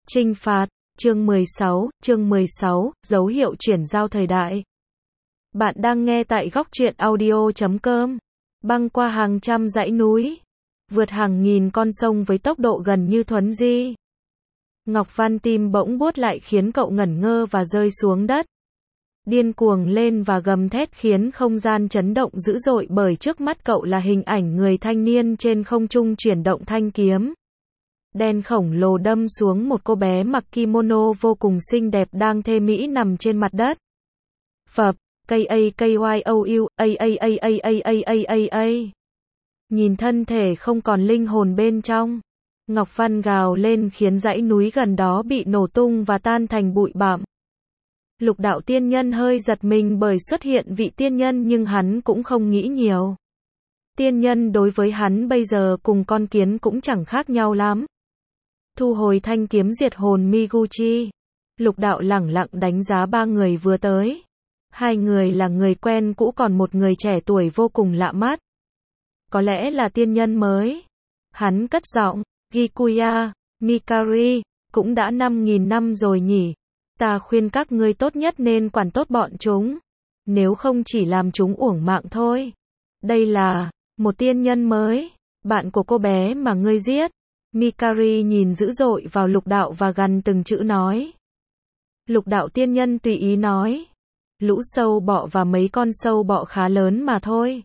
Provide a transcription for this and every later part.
Chinh phạt, chương 16, dấu hiệu chuyển giao thời đại. Bạn đang nghe tại góc truyện audio.com. Băng qua hàng trăm dãy núi, vượt hàng nghìn con sông với tốc độ gần như thuấn di. Ngọc Văn tim bỗng buốt lại khiến cậu ngẩn ngơ và rơi xuống đất. Điên cuồng lên và gầm thét khiến không gian chấn động dữ dội bởi trước mắt cậu là hình ảnh người thanh niên trên không trung chuyển động thanh kiếm đen khổng lồ đâm xuống một cô bé mặc kimono vô cùng xinh đẹp đang thê mỹ nằm trên mặt đất. Phập, KAKYOU, Nhìn thân thể không còn linh hồn bên trong, Ngọc Văn gào lên khiến dãy núi gần đó bị nổ tung và tan thành bụi bặm. Lục Đạo tiên nhân hơi giật mình bởi xuất hiện vị tiên nhân nhưng hắn cũng không nghĩ nhiều. Tiên nhân đối với hắn bây giờ cùng con kiến cũng chẳng khác nhau lắm. Thu hồi thanh kiếm diệt hồn Miguchi, Lục Đạo lẳng lặng đánh giá ba người vừa tới. Hai người là người quen cũ còn một người trẻ tuổi vô cùng lạ mắt. Có lẽ là tiên nhân mới. Hắn cất giọng, Gikuya, Mikari, cũng đã 5.000 năm rồi nhỉ. Ta khuyên các ngươi tốt nhất nên quản tốt bọn chúng. Nếu không chỉ làm chúng uổng mạng thôi. Đây là một tiên nhân mới, bạn của cô bé mà ngươi giết. Mikari nhìn dữ dội vào Lục Đạo và gằn từng chữ nói. Lục Đạo tiên nhân tùy ý nói. Lũ sâu bọ và mấy con sâu bọ khá lớn mà thôi.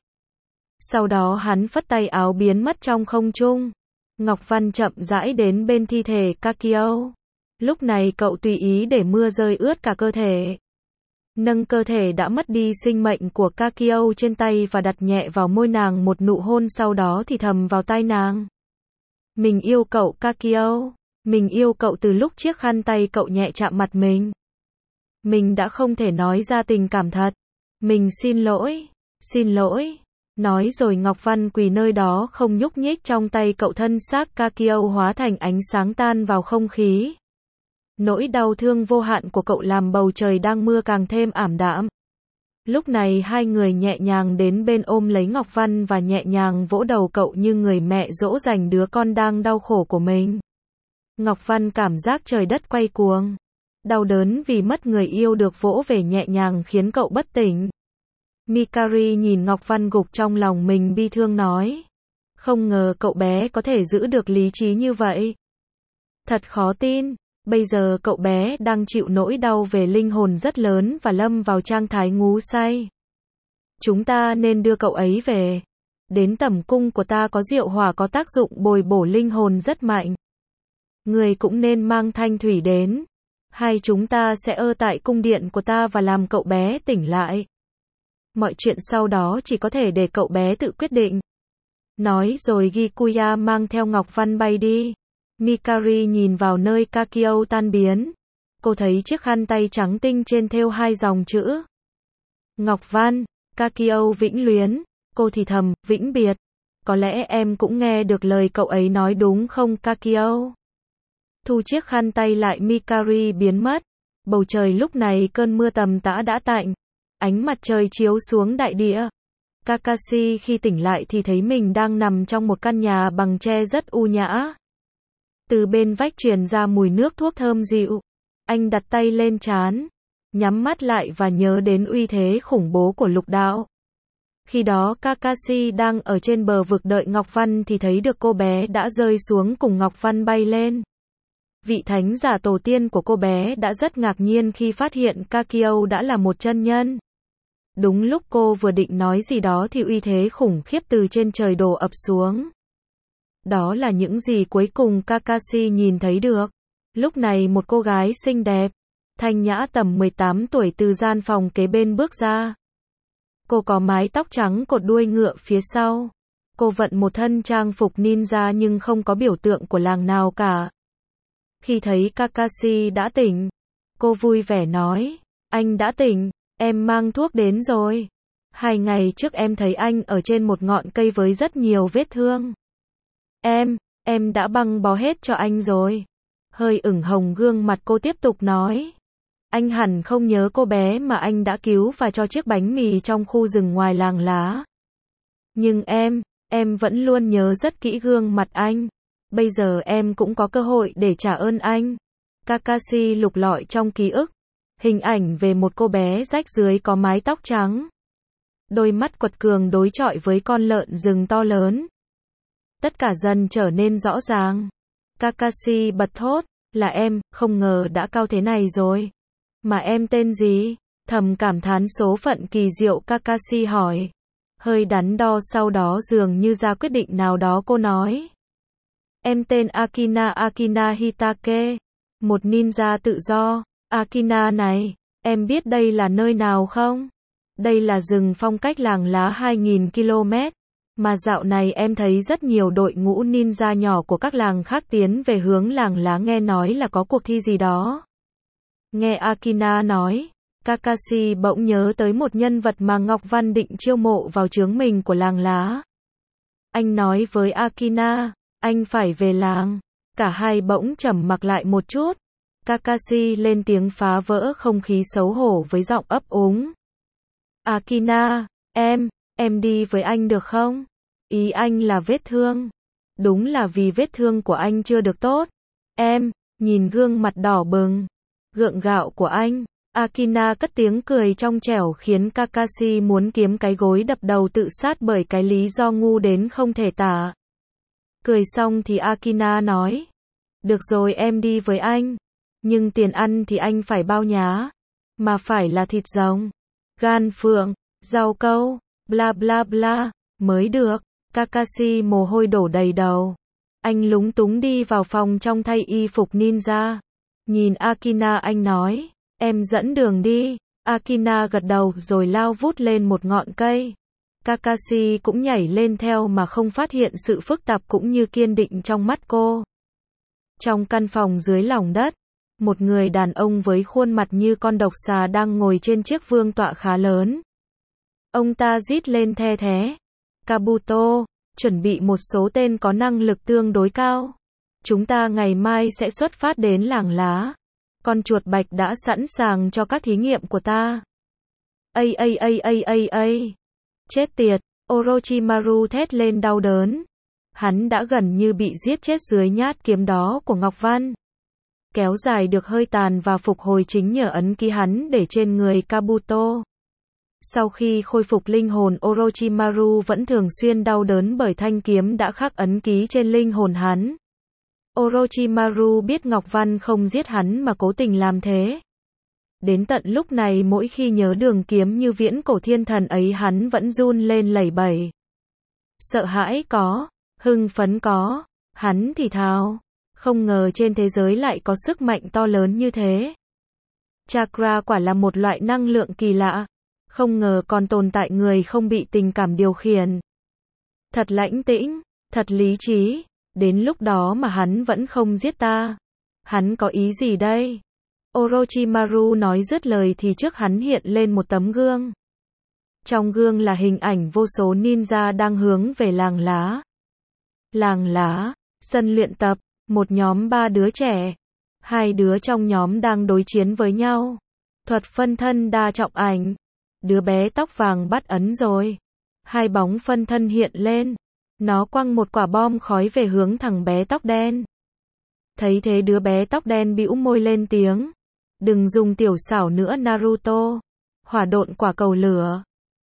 Sau đó hắn phất tay áo biến mất trong không trung. Ngọc Văn chậm rãi đến bên thi thể Kakio. Lúc này cậu tùy ý để mưa rơi ướt cả cơ thể. Nâng cơ thể đã mất đi sinh mệnh của Kakio trên tay và đặt nhẹ vào môi nàng một nụ hôn, sau đó thì thầm vào tai nàng. Mình yêu cậu Kakio. Mình yêu cậu từ lúc chiếc khăn tay cậu nhẹ chạm mặt mình. Mình đã không thể nói ra tình cảm thật. Mình xin lỗi. Xin lỗi. Nói rồi Ngọc Văn quỳ nơi đó không nhúc nhích, trong tay cậu thân xác Kakio hóa thành ánh sáng tan vào không khí. Nỗi đau thương vô hạn của cậu làm bầu trời đang mưa càng thêm ảm đạm. Lúc này hai người nhẹ nhàng đến bên ôm lấy Ngọc Văn và nhẹ nhàng vỗ đầu cậu như người mẹ dỗ dành đứa con đang đau khổ của mình. Ngọc Văn cảm giác trời đất quay cuồng. Đau đớn vì mất người yêu được vỗ về nhẹ nhàng khiến cậu bất tỉnh. Mikari nhìn Ngọc Văn gục trong lòng mình bi thương nói. Không ngờ cậu bé có thể giữ được lý trí như vậy. Thật khó tin. Bây giờ cậu bé đang chịu nỗi đau về linh hồn rất lớn và lâm vào trạng thái ngủ say. Chúng ta nên đưa cậu ấy về. Đến tẩm cung của ta có rượu hỏa có tác dụng bồi bổ linh hồn rất mạnh. Người cũng nên mang thanh thủy đến. Hai chúng ta sẽ ở tại cung điện của ta và làm cậu bé tỉnh lại. Mọi chuyện sau đó chỉ có thể để cậu bé tự quyết định. Nói rồi Gikuya mang theo Ngọc Văn bay đi. Mikari nhìn vào nơi Kakio tan biến. Cô thấy chiếc khăn tay trắng tinh trên thêu hai dòng chữ. Ngọc Văn, Kakio vĩnh luyến. Cô thì thầm, vĩnh biệt. Có lẽ em cũng nghe được lời cậu ấy nói đúng không Kakio? Thu chiếc khăn tay lại, Mikari biến mất. Bầu trời lúc này cơn mưa tầm tã đã tạnh. Ánh mặt trời chiếu xuống đại địa. Kakashi khi tỉnh lại thì thấy mình đang nằm trong một căn nhà bằng tre rất u nhã. Từ bên vách truyền ra mùi nước thuốc thơm dịu. Anh đặt tay lên trán, nhắm mắt lại và nhớ đến uy thế khủng bố của Lục Đạo. Khi đó Kakashi đang ở trên bờ vực đợi Ngọc Văn thì thấy được cô bé đã rơi xuống cùng Ngọc Văn bay lên. Vị thánh giả tổ tiên của cô bé đã rất ngạc nhiên khi phát hiện Kakio đã là một chân nhân. Đúng lúc cô vừa định nói gì đó thì uy thế khủng khiếp từ trên trời đổ ập xuống. Đó là những gì cuối cùng Kakashi nhìn thấy được. Lúc này một cô gái xinh đẹp, thanh nhã tầm 18 tuổi từ gian phòng kế bên bước ra. Cô có mái tóc trắng cột đuôi ngựa phía sau. Cô vận một thân trang phục ninja nhưng không có biểu tượng của làng nào cả. Khi thấy Kakashi đã tỉnh, cô vui vẻ nói, anh đã tỉnh, em mang thuốc đến rồi. 2 ngày trước em thấy anh ở trên một ngọn cây với rất nhiều vết thương. Em đã băng bó hết cho anh rồi. Hơi ửng hồng gương mặt cô tiếp tục nói. Anh hẳn không nhớ cô bé mà anh đã cứu và cho chiếc bánh mì trong khu rừng ngoài làng lá. Nhưng em vẫn luôn nhớ rất kỹ gương mặt anh. Bây giờ em cũng có cơ hội để trả ơn anh. Kakashi lục lọi trong ký ức. Hình ảnh về một cô bé rách rưới có mái tóc trắng. Đôi mắt quật cường đối chọi với con lợn rừng to lớn. Tất cả dần trở nên rõ ràng. Kakashi bật thốt, là em, không ngờ đã cao thế này rồi. Mà em tên gì? Thầm cảm thán số phận kỳ diệu, Kakashi hỏi. Hơi đắn đo sau đó dường như ra quyết định nào đó, cô nói. Em tên Akina Hitake. Một ninja tự do. Akina này, em biết đây là nơi nào không? Đây là rừng phong cách Làng Lá 2000 km. Mà dạo này em thấy rất nhiều đội ngũ ninja nhỏ của các làng khác tiến về hướng Làng Lá, nghe nói là có cuộc thi gì đó. Nghe Akina nói, Kakashi bỗng nhớ tới một nhân vật mà Ngọc Văn định chiêu mộ vào chướng mình của Làng Lá. Anh nói với Akina, anh phải về làng. Cả hai bỗng trầm mặc lại một chút. Kakashi lên tiếng phá vỡ không khí xấu hổ với giọng ấp úng. Akina, em đi với anh được không? Ý anh là vết thương. Đúng là vì vết thương của anh chưa được tốt. Em, nhìn gương mặt đỏ bừng, gượng gạo của anh. Akina cất tiếng cười trong trẻo khiến Kakashi muốn kiếm cái gối đập đầu tự sát bởi cái lý do ngu đến không thể tả. Cười xong thì Akina nói. Được rồi, em đi với anh. Nhưng tiền ăn thì anh phải bao nhá. Mà phải là thịt rồng, gan phượng, rau câu, bla bla bla, mới được. Kakashi mồ hôi đổ đầy đầu. Anh lúng túng đi vào phòng trong thay y phục ninja. Nhìn Akina anh nói, em dẫn đường đi. Akina gật đầu rồi lao vút lên một ngọn cây. Kakashi cũng nhảy lên theo mà không phát hiện sự phức tạp cũng như kiên định trong mắt cô. Trong căn phòng dưới lòng đất, một người đàn ông với khuôn mặt như con độc xà đang ngồi trên chiếc vương tọa khá lớn. Ông ta rít lên the thé. Kabuto, chuẩn bị một số tên có năng lực tương đối cao. Chúng ta ngày mai sẽ xuất phát đến Làng Lá. Con chuột bạch đã sẵn sàng cho các thí nghiệm của ta. Chết tiệt, Orochimaru thét lên đau đớn. Hắn đã gần như bị giết chết dưới nhát kiếm đó của Ngọc Văn. Kéo dài được hơi tàn và phục hồi chính nhờ ấn ký hắn để trên người Kabuto. Sau khi khôi phục linh hồn, Orochimaru vẫn thường xuyên đau đớn bởi thanh kiếm đã khắc ấn ký trên linh hồn hắn. Orochimaru biết Ngọc Văn không giết hắn mà cố tình làm thế. Đến tận lúc này mỗi khi nhớ đường kiếm như viễn cổ thiên thần ấy hắn vẫn run lên lẩy bẩy. Sợ hãi có, hưng phấn có, hắn thì thào. Không ngờ trên thế giới lại có sức mạnh to lớn như thế. Chakra quả là một loại năng lượng kỳ lạ. Không ngờ còn tồn tại người không bị tình cảm điều khiển. Thật lãnh tĩnh, thật lý trí. Đến lúc đó mà hắn vẫn không giết ta. Hắn có ý gì đây? Orochimaru nói dứt lời thì trước hắn hiện lên một tấm gương. Trong gương là hình ảnh vô số ninja đang hướng về Làng Lá. Làng Lá, sân luyện tập, một nhóm 3 đứa trẻ. 2 đứa trong nhóm đang đối chiến với nhau. Thuật phân thân đa trọng ảnh. Đứa bé tóc vàng bắt ấn rồi. 2 bóng phân thân hiện lên. Nó quăng một quả bom khói về hướng thằng bé tóc đen. Thấy thế đứa bé tóc đen bĩu môi lên tiếng. Đừng dùng tiểu xảo nữa Naruto. Hỏa độn quả cầu lửa.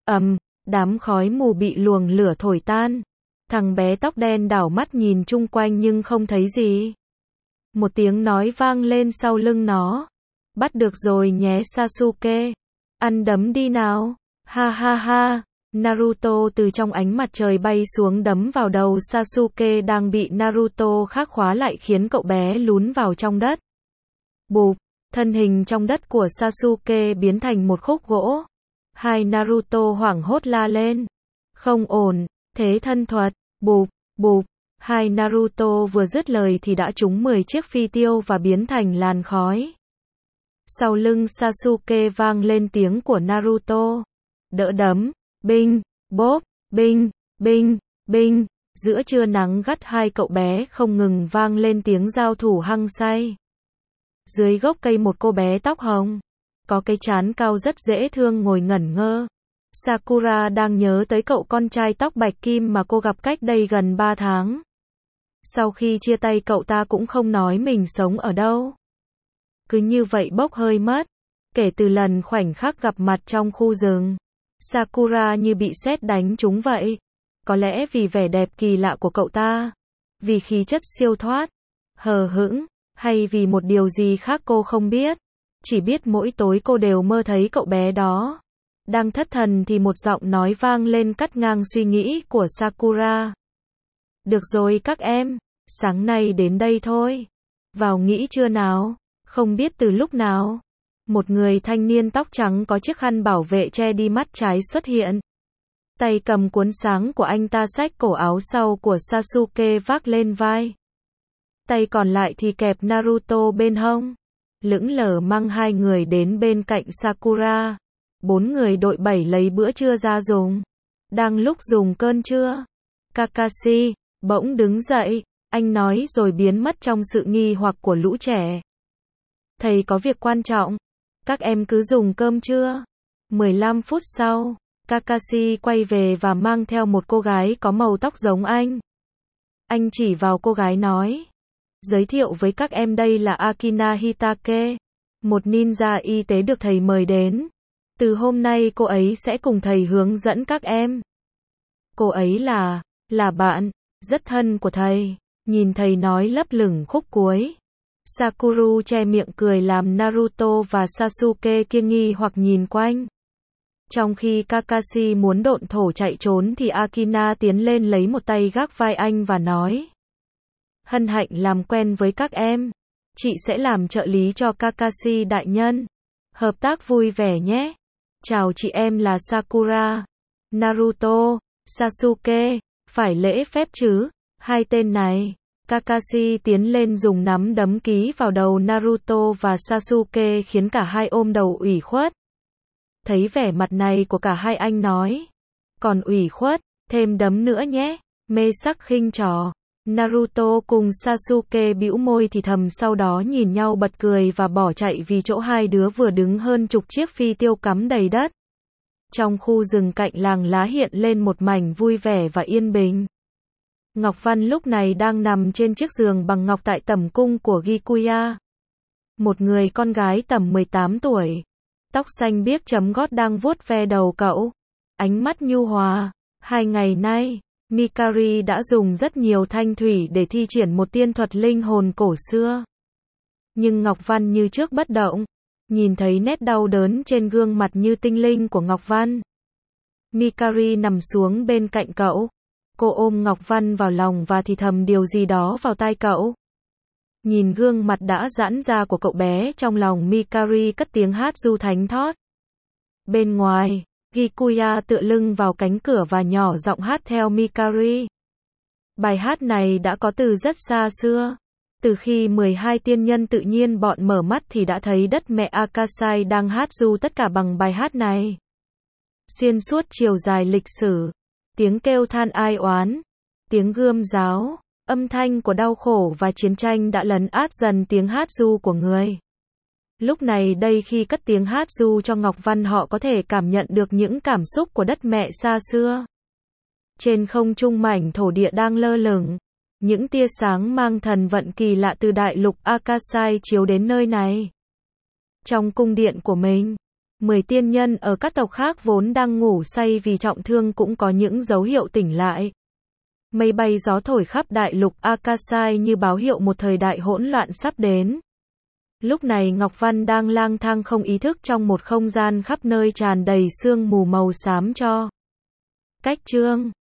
Đám khói mù bị luồng lửa thổi tan. Thằng bé tóc đen đảo mắt nhìn chung quanh nhưng không thấy gì. Một tiếng nói vang lên sau lưng nó. Bắt được rồi nhé Sasuke. Ăn đấm đi nào. Ha ha ha. Naruto từ trong ánh mặt trời bay xuống đấm vào đầu Sasuke đang bị Naruto khắc khóa lại khiến cậu bé lún vào trong đất. Bụp, thân hình trong đất của Sasuke biến thành một khúc gỗ. Hai Naruto hoảng hốt la lên. Không ổn, thế thân thuật, bụp, bụp. Hai Naruto vừa dứt lời thì đã trúng 10 chiếc phi tiêu và biến thành làn khói. Sau lưng Sasuke vang lên tiếng của Naruto. Đỡ đấm. Binh, bốp, binh, binh, binh. Giữa trưa nắng gắt hai cậu bé không ngừng vang lên tiếng giao thủ hăng say. Dưới gốc cây một cô bé tóc hồng, có cái trán cao rất dễ thương ngồi ngẩn ngơ. Sakura đang nhớ tới cậu con trai tóc bạch kim mà cô gặp cách đây gần 3 tháng. Sau khi chia tay cậu ta cũng không nói mình sống ở đâu. cứ như vậy bốc hơi mất. Kể từ lần khoảnh khắc gặp mặt trong khu rừng, Sakura như bị sét đánh trúng vậy. Có lẽ vì vẻ đẹp kỳ lạ của cậu ta, vì khí chất siêu thoát, hờ hững, hay vì một điều gì khác cô không biết. Chỉ biết mỗi tối cô đều mơ thấy cậu bé đó. Đang thất thần thì một giọng nói vang lên cắt ngang suy nghĩ của Sakura. Được rồi các em, sáng nay đến đây thôi. Vào nghỉ trưa nào. Không biết từ lúc nào, một người thanh niên tóc trắng có chiếc khăn bảo vệ che đi mắt trái xuất hiện. Tay cầm cuốn sáng của anh ta xách cổ áo sau của Sasuke vác lên vai. Tay còn lại thì kẹp Naruto bên hông. Lững lờ mang hai người đến bên cạnh Sakura. 4 người đội 7 lấy bữa trưa ra dùng. Đang lúc dùng cơm trưa, Kakashi bỗng đứng dậy, anh nói rồi biến mất trong sự nghi hoặc của lũ trẻ. Thầy có việc quan trọng, các em cứ dùng cơm trưa. 15 phút sau, Kakashi quay về và mang theo một cô gái có màu tóc giống anh. Anh chỉ vào cô gái nói, giới thiệu với các em đây là Akina Hitake, một ninja y tế được thầy mời đến. Từ hôm nay cô ấy sẽ cùng thầy hướng dẫn các em. Cô ấy là bạn rất thân của thầy. Nhìn thầy nói lấp lửng khúc cuối. Sakura che miệng cười làm Naruto và Sasuke kia nghi hoặc nhìn quanh. Trong khi Kakashi muốn độn thổ chạy trốn thì Akina tiến lên lấy một tay gác vai anh và nói. Hân hạnh làm quen với các em. Chị sẽ làm trợ lý cho Kakashi đại nhân. Hợp tác vui vẻ nhé. Chào chị em là Sakura, Naruto, Sasuke, phải lễ phép chứ, hai tên này. Kakashi tiến lên dùng nắm đấm ký vào đầu Naruto và Sasuke khiến cả hai ôm đầu ủy khuất. Thấy vẻ mặt này của cả hai anh nói, còn ủy khuất, thêm đấm nữa nhé, mê sắc khinh trò. Naruto cùng Sasuke bĩu môi thì thầm sau đó nhìn nhau bật cười và bỏ chạy vì chỗ hai đứa vừa đứng hơn chục chiếc phi tiêu cắm đầy đất. Trong khu rừng cạnh làng lá hiện lên một mảnh vui vẻ và yên bình. Ngọc Văn lúc này đang nằm trên chiếc giường bằng ngọc tại tẩm cung của Gikuya. Một người con gái tầm 18 tuổi, tóc xanh biếc chấm gót đang vuốt ve đầu cậu. Ánh mắt nhu hòa. 2 ngày nay, Mikari đã dùng rất nhiều thanh thủy để thi triển một tiên thuật linh hồn cổ xưa. Nhưng Ngọc Văn như trước bất động. Nhìn thấy nét đau đớn trên gương mặt như tinh linh của Ngọc Văn, Mikari nằm xuống bên cạnh cậu. Cô ôm Ngọc Văn vào lòng và thì thầm điều gì đó vào tai cậu. Nhìn gương mặt đã giãn ra của cậu bé, trong lòng Mikari cất tiếng hát ru thánh thót. Bên ngoài, Gikuya tựa lưng vào cánh cửa và nhỏ giọng hát theo Mikari. Bài hát này đã có từ rất xa xưa. Từ khi 12 tiên nhân tự nhiên bọn mở mắt thì đã thấy đất mẹ Akasai đang hát ru tất cả bằng bài hát này. Xuyên suốt chiều dài lịch sử, tiếng kêu than ai oán, tiếng gươm giáo, âm thanh của đau khổ và chiến tranh đã lấn át dần tiếng hát ru của người. Lúc này đây khi cất tiếng hát ru cho Ngọc Văn, họ có thể cảm nhận được những cảm xúc của đất mẹ xa xưa. Trên không trung mảnh thổ địa đang lơ lửng, những tia sáng mang thần vận kỳ lạ từ đại lục Akasai chiếu đến nơi này. Trong cung điện của mình, 10 tiên nhân ở các tộc khác vốn đang ngủ say vì trọng thương cũng có những dấu hiệu tỉnh lại. Mây bay gió thổi khắp đại lục Akasai như báo hiệu một thời đại hỗn loạn sắp đến. Lúc này Ngọc Văn đang lang thang không ý thức trong một không gian khắp nơi tràn đầy sương mù màu xám cho. Cách chương